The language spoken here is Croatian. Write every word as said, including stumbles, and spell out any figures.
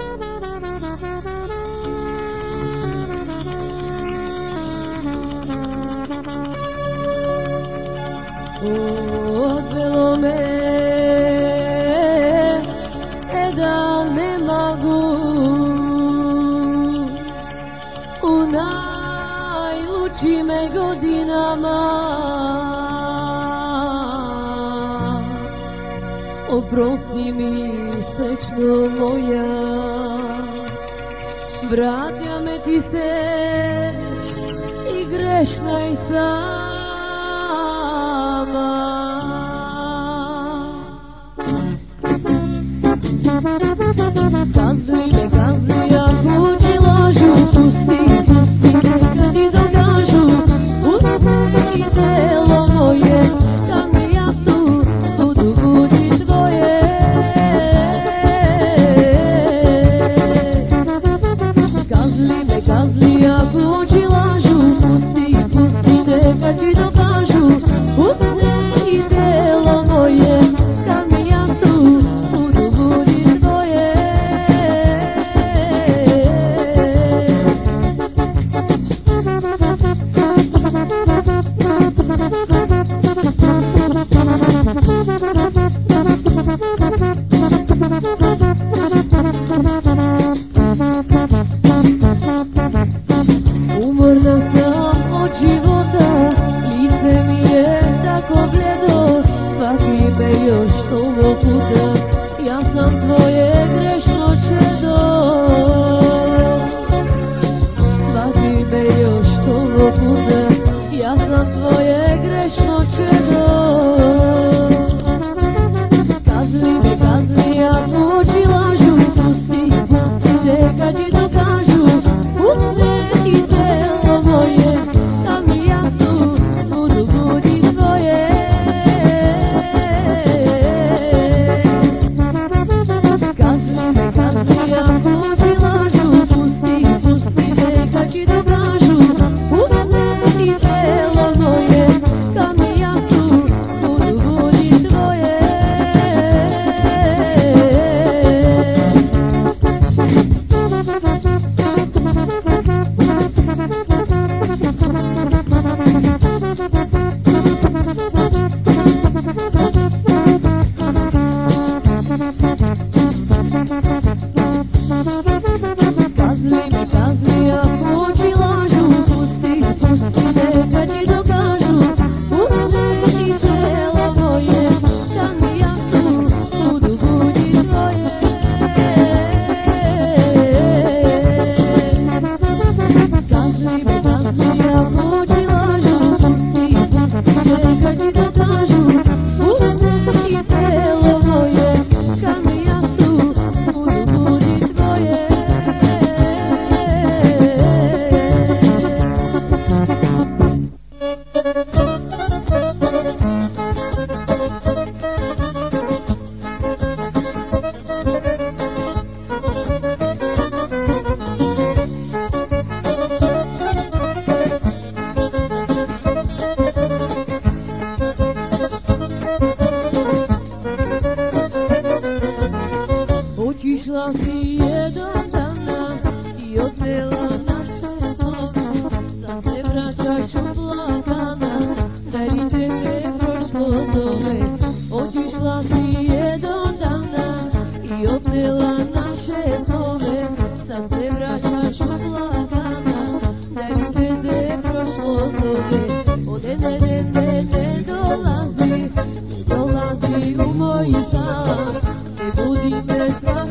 Odvelo me, e da ne mogu u najlučim godinama. Oprosti mi, srećno moja, vratja me ti se i grešna i sama. Kazni me, kazni, ako ti lažu, pusti, pusti, neka ti dokažu. Pusti i telo moje, kad mi ja tu budu budi tvoje. Kazni me, kazni, ako ti lažu, pusti, pusti, neka ti dokažu. Pusti i telo moje, kad mi ja tu budu budi tvoje. Umorna sam od života, lice mi je tako bledo, svaki me još toliko puta, ja sam tvoje grešno čedo. Svaki me još toliko puta, ja sam tvoje grešno čedo. Kazni me, kazni, ako ti lažu, pusti, pusti, neka ti dokažu. Pusti i telo moje, kad mi ja tu budu budi tvoje. Kazni me, kazni, ako ti lažu, pusti, pusti, neka ti dokažu. Pusti i telo moje, kad mi ja tu budu budi tvoje. Kazni me, kazni, ako ti lažu, pusti, pusti, neka ti dokažu. Pusti i telo moje, kad mi ja tu budu budi tvoje. Kazni me, kazni, ako ti lažu, pusti, pusti, neka ti dokažu. Pusti i telo moje, kad mi ja tu budu budi tvoje. Otišla si jedan dana i odnela naše snove, sad se vraćaš uplakana, da li te ne prošlo zove. Otišla si jedan dana i odnela naše snove, sad se vraćaš uplakana, da li te ne prošlo zove. Ode ne, ne, ne, ne dolazi, ne dolazi u moj san, ne budi me svaki